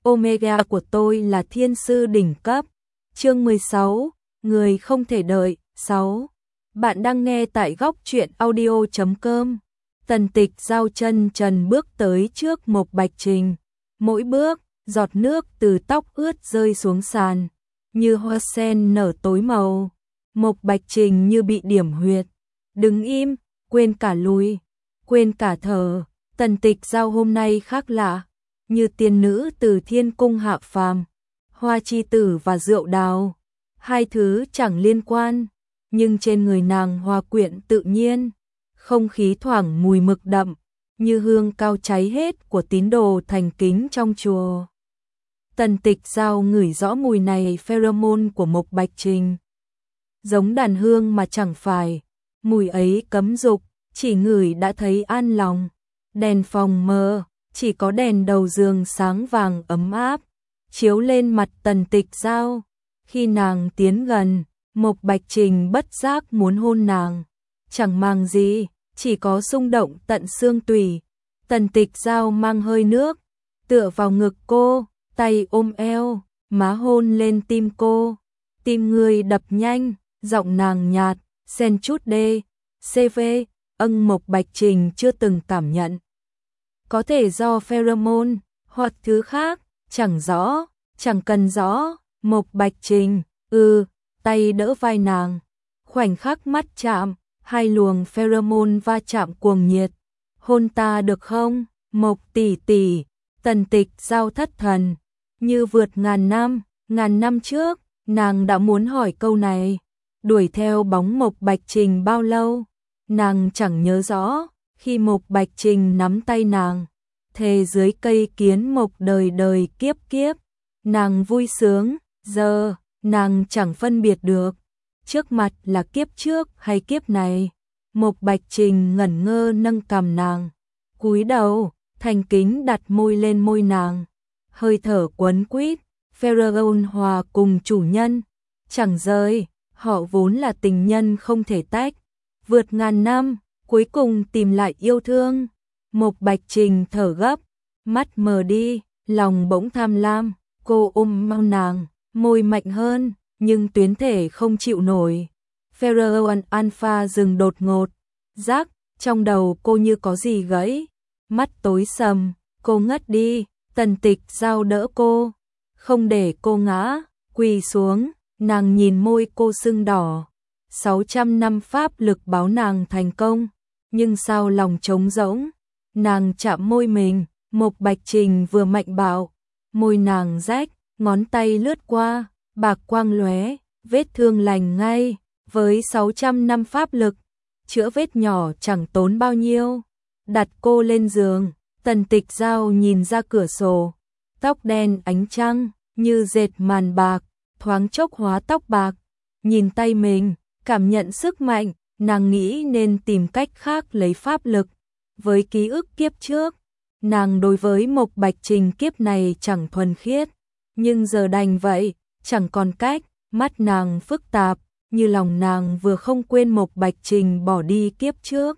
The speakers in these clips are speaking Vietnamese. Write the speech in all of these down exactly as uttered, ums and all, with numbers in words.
Omega của tôi là thiên sư đỉnh cấp. Chương mười sáu, người không thể đợi. sáu. Bạn đang nghe tại góc truyện audio chấm com. Tần Tịch giao chân trần bước tới trước Mộc Bạch Trình. Mỗi bước, giọt nước từ tóc ướt rơi xuống sàn, như hoa sen nở tối màu. Mộc Bạch Trình như bị điểm huyệt. Đứng im, quên cả lùi, quên cả thở. Tần Tịch giao hôm nay khác lạ, như tiên nữ từ thiên cung hạ phàm. Hoa chi tử và rượu đào, hai thứ chẳng liên quan, nhưng trên người nàng hòa quyện tự nhiên. Không khí thoảng mùi mực đậm, như hương cao cháy hết của tín đồ thành kính trong chùa. Tần Tịch giao ngửi rõ mùi này pheromone của Mộc Bạch Trình. Giống đàn hương mà chẳng phải, mùi ấy cấm dục, chỉ ngửi đã thấy an lòng. Đèn phòng mờ, chỉ có đèn đầu giường sáng vàng ấm áp, chiếu lên mặt Tần Tịch giao. Khi nàng tiến gần, Mộc Bạch Trình bất giác muốn hôn nàng. Chẳng màng gì, chỉ có xung động tận xương tủy. Tần Tịch giao mang hơi nước, tựa vào ngực cô, tay ôm eo, má hôn lên tim cô. Tim người đập nhanh, giọng nàng nhạt, xen chút đê, xê vê, âng Mộc Bạch Trình chưa từng cảm nhận. Có thể do pheromone, hoặc thứ khác, chẳng rõ, chẳng cần rõ. Mộc Bạch Trình, ừ, tay đỡ vai nàng. Khoảnh khắc mắt chạm, hai luồng pheromone va chạm cuồng nhiệt. Hôn ta được không, Mộc tỷ tỷ? Tần Tịch giao thất thần, như vượt ngàn năm, ngàn năm trước, nàng đã muốn hỏi câu này. Đuổi theo bóng Mộc Bạch Trình bao lâu, nàng chẳng nhớ rõ. Khi Mộc Bạch Trình nắm tay nàng, thề dưới cây kiến mộc đời đời kiếp kiếp, nàng vui sướng. Giờ, nàng chẳng phân biệt được, trước mặt là kiếp trước hay kiếp này. Mộc Bạch Trình ngẩn ngơ nâng cằm nàng, cúi đầu, thành kính đặt môi lên môi nàng. Hơi thở quấn quýt, pheromone hòa cùng chủ nhân, chẳng rời, họ vốn là tình nhân không thể tách. Vượt ngàn năm, cuối cùng tìm lại yêu thương. Mộc Bạch Trình thở gấp, mắt mờ đi, lòng bỗng tham lam. Cô ôm mau nàng, môi mạnh hơn, nhưng tuyến thể không chịu nổi. Pheromone alpha dừng đột ngột, rắc, trong đầu cô như có gì gãy. Mắt tối sầm, cô ngất đi. Tần Tịch giao đỡ cô, không để cô ngã, quỳ xuống, nàng nhìn môi cô sưng đỏ. sáu trăm năm pháp lực báo nàng thành công, nhưng sao lòng trống rỗng. Nàng chạm môi mình, Mộc Bạch Trình vừa mạnh bạo, môi nàng rách, ngón tay lướt qua, bạc quang lóe, vết thương lành ngay. Với sáu trăm năm pháp lực, chữa vết nhỏ chẳng tốn bao nhiêu. Đặt cô lên giường, Tần Tịch giao nhìn ra cửa sổ, tóc đen ánh trăng, như dệt màn bạc, thoáng chốc hóa tóc bạc. Nhìn tay mình, cảm nhận sức mạnh, nàng nghĩ nên tìm cách khác lấy pháp lực. Với ký ức kiếp trước, nàng đối với Mộc Bạch Trình kiếp này chẳng thuần khiết, nhưng giờ đành vậy, chẳng còn cách. Mắt nàng phức tạp, như lòng nàng vừa không quên Mộc Bạch Trình bỏ đi kiếp trước,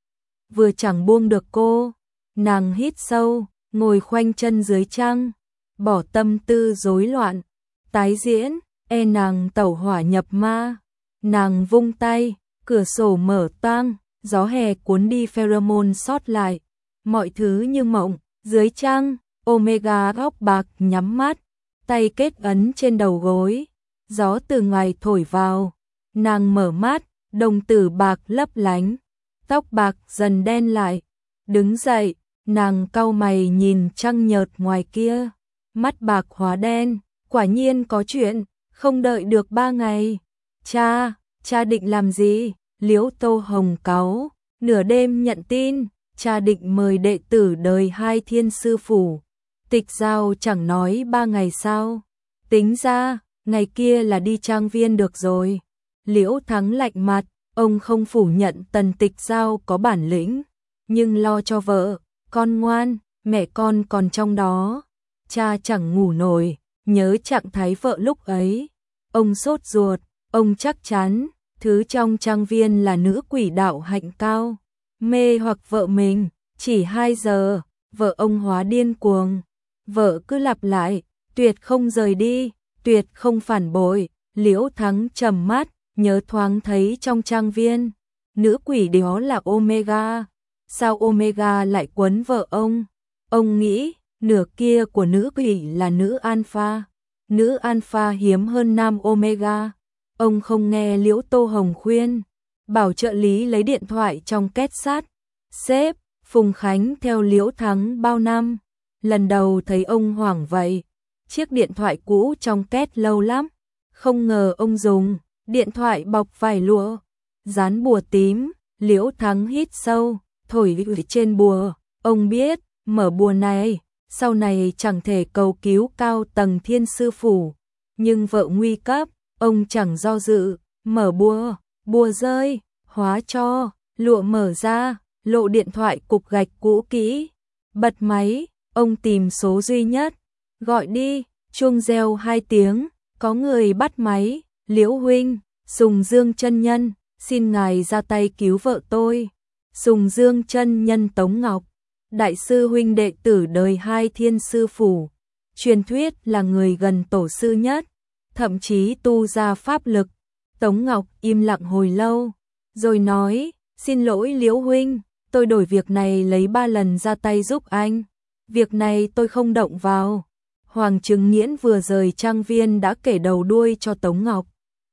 vừa chẳng buông được cô. Nàng hít sâu, ngồi khoanh chân dưới trăng, bỏ tâm tư rối loạn. Tái diễn, e nàng tẩu hỏa nhập ma. Nàng vung tay, cửa sổ mở toang, gió hè cuốn đi pheromone sót lại. Mọi thứ như mộng, dưới trăng, Omega góc bạc nhắm mắt, tay kết ấn trên đầu gối. Gió từ ngoài thổi vào, nàng mở mắt, đồng tử bạc lấp lánh, tóc bạc dần đen lại. Đứng dậy, nàng cau mày nhìn trăng nhợt ngoài kia, mắt bạc hóa đen. Quả nhiên có chuyện, không đợi được ba ngày. Cha, cha định làm gì? Liễu Tô Hồng cáu, nửa đêm nhận tin, cha định mời đệ tử đời hai thiên sư phủ. Tịch giao chẳng nói ba ngày sao? Tính ra, ngày kia là đi trang viên được rồi. Liễu Thắng lạnh mặt, ông không phủ nhận Tần Tịch giao có bản lĩnh, nhưng lo cho vợ, con ngoan, mẹ con còn trong đó. Cha chẳng ngủ nổi, nhớ trạng thái vợ lúc ấy. Ông sốt ruột, ông chắc chắn, thứ trong trang viên là nữ quỷ đạo hạnh cao, mê hoặc vợ mình. Chỉ hai giờ, vợ ông hóa điên cuồng. Vợ cứ lặp lại, tuyệt không rời đi, tuyệt không phản bội. Liễu Thắng trầm mắt, nhớ thoáng thấy trong trang viên, nữ quỷ đó là Omega. Sao Omega lại quấn vợ ông? Ông nghĩ, nửa kia của nữ quỷ là nữ Alpha. Nữ Alpha hiếm hơn nam Omega. Ông không nghe Liễu Tô Hồng khuyên, bảo trợ lý lấy điện thoại trong két sắt. Sếp, Phùng Khánh theo Liễu Thắng bao năm, lần đầu thấy ông hoảng vậy. Chiếc điện thoại cũ trong két lâu lắm, không ngờ ông dùng điện thoại bọc vải lụa, dán bùa tím. Liễu Thắng hít sâu, thổi trên bùa. Ông biết, mở bùa này, sau này chẳng thể cầu cứu cao tầng thiên sư phủ. Nhưng vợ nguy cấp, ông chẳng do dự, mở bùa, bùa rơi, hóa cho, lụa mở ra, lộ điện thoại cục gạch cũ kỹ. Bật máy, ông tìm số duy nhất, gọi đi, chuông reo hai tiếng, có người bắt máy. Liễu huynh, Sùng Dương chân nhân, xin ngài ra tay cứu vợ tôi. Sùng Dương chân nhân Tống Ngọc, đại sư huynh đệ tử đời hai thiên sư phủ, truyền thuyết là người gần tổ sư nhất, thậm chí tu ra pháp lực. Tống Ngọc im lặng hồi lâu, rồi nói, xin lỗi Liễu huynh, tôi đổi việc này lấy ba lần ra tay giúp anh. Việc này tôi không động vào. Hoàng Trừng Nghiễn vừa rời trang viên đã kể đầu đuôi cho Tống Ngọc.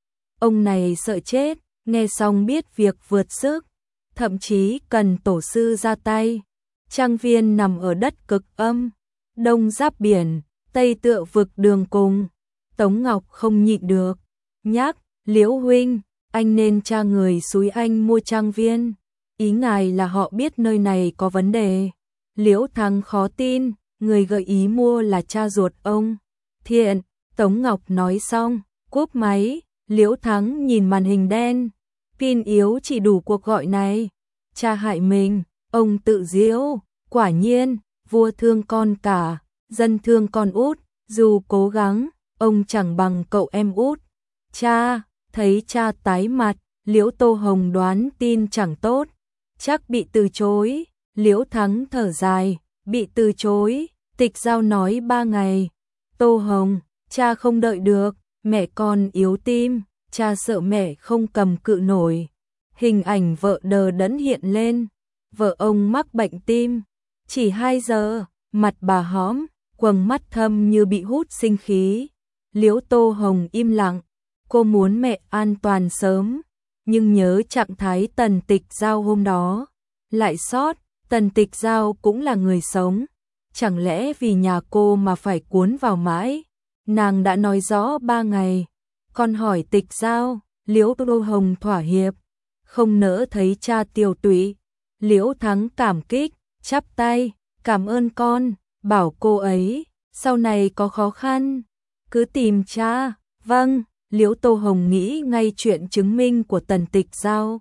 Ông này sợ chết, nghe xong biết việc vượt sức, thậm chí cần tổ sư ra tay. Trang viên nằm ở đất cực âm, đông giáp biển, tây tựa vực đường cùng. Tống Ngọc không nhịn được, nhắc, Liễu huynh, anh nên tra người xúi anh mua trang viên. Ý ngài là họ biết nơi này có vấn đề. Liễu Thắng khó tin, người gợi ý mua là cha ruột ông. Thiện, Tống Ngọc nói xong, cúp máy. Liễu Thắng nhìn màn hình đen, pin yếu chỉ đủ cuộc gọi này. Cha hại mình, ông tự giễu, quả nhiên, vua thương con cả, dân thương con út, dù cố gắng, ông chẳng bằng cậu em út. Cha, thấy cha tái mặt, Liễu Tô Hồng đoán tin chẳng tốt, chắc bị từ chối. Liễu Thắng thở dài, bị từ chối, Tịch Giao nói ba ngày. Tô Hồng, cha không đợi được, mẹ con yếu tim, cha sợ mẹ không cầm cự nổi. Hình ảnh vợ đờ đẫn hiện lên, vợ ông mắc bệnh tim, chỉ hai giờ, mặt bà hõm, quầng mắt thâm như bị hút sinh khí. Liễu Tô Hồng im lặng, cô muốn mẹ an toàn sớm, nhưng nhớ trạng thái Tần Tịch Giao hôm đó, lại sót. Tần Tịch Giao cũng là người sống, chẳng lẽ vì nhà cô mà phải cuốn vào mãi? Nàng đã nói rõ ba ngày, còn hỏi Tịch Giao. Liễu Tô Hồng thỏa hiệp, không nỡ thấy cha tiêu tụy. Liễu Thắng cảm kích, chắp tay, cảm ơn con, bảo cô ấy, sau này có khó khăn, cứ tìm cha. Vâng, Liễu Tô Hồng nghĩ ngay chuyện chứng minh của Tần Tịch Giao.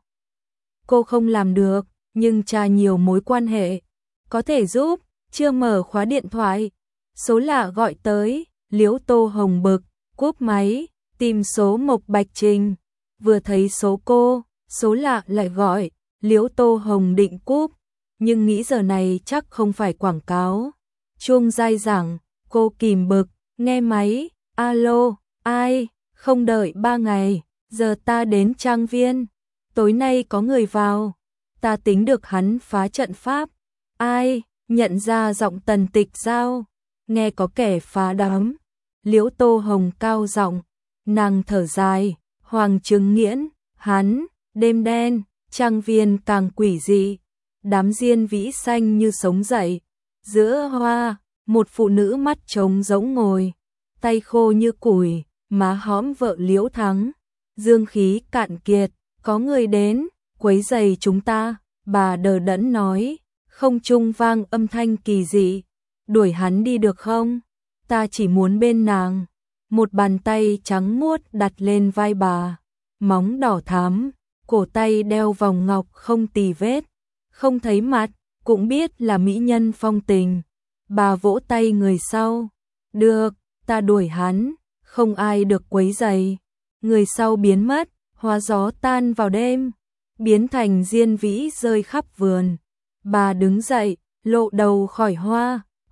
Cô không làm được, nhưng cha nhiều mối quan hệ, có thể giúp. Chưa mở khóa điện thoại, số lạ gọi tới. Liễu Tô Hồng bực, cúp máy, tìm số Mộc Bạch Trình. Vừa thấy số cô, số lạ lại gọi. Liễu Tô Hồng định cúp, nhưng nghĩ giờ này chắc không phải quảng cáo. Chuông dai dẳng, cô kìm bực, nghe máy. Alo, ai? Không đợi ba ngày, giờ ta đến trang viên, tối nay có người vào, ta tính được hắn phá trận pháp. Ai? Nhận ra giọng Tần Tịch Giao, nghe có kẻ phá đám. Liễu Tô Hồng cao giọng, nàng thở dài. Hoàng Trừng Nghiễn, hắn. Đêm đen, trang viên càng quỷ dị, đám diên vĩ xanh như sống dậy. Giữa hoa, một phụ nữ mắt trống rỗng ngồi, tay khô như củi, má hõm vợ Liễu Thắng. Dương khí cạn kiệt, có người đến, quấy rầy chúng ta. Bà đờ đẫn nói, không trung vang âm thanh kỳ dị. Đuổi hắn đi được không? Ta chỉ muốn bên nàng. Một bàn tay trắng muốt đặt lên vai bà, móng đỏ thắm, cổ tay đeo vòng ngọc không tì vết, không thấy mặt, cũng biết là mỹ nhân phong tình. Bà vỗ tay người sau, được, ta đuổi hắn, không ai được quấy rầy. Người sau biến mất, hóa gió tan vào đêm, biến thành diên vĩ rơi khắp vườn. Bà đứng dậy, lộ đầu khỏi hoa,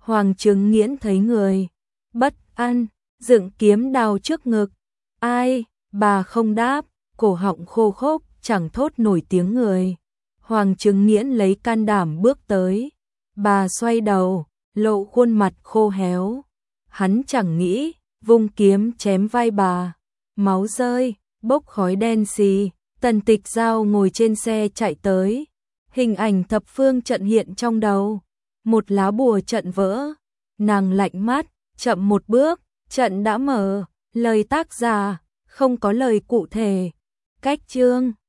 Hoàng Trừng Nghiễn thấy người bất an, dựng kiếm đao trước ngực. Ai? Bà không đáp, cổ họng khô khốc, chẳng thốt nổi tiếng người. Hoàng Trừng Nghiễn lấy can đảm bước tới. Bà xoay đầu, lộ khuôn mặt khô héo. Hắn chẳng nghĩ, vung kiếm chém vai bà. Máu rơi, bốc khói đen xì. Tần Tịch Giao ngồi trên xe chạy tới. Hình ảnh thập phương trận hiện trong đầu. Một lá bùa trận vỡ. Nàng lạnh mắt, chậm một bước, trận đã mở. Lời tác giả, không có lời cụ thể. Cách chương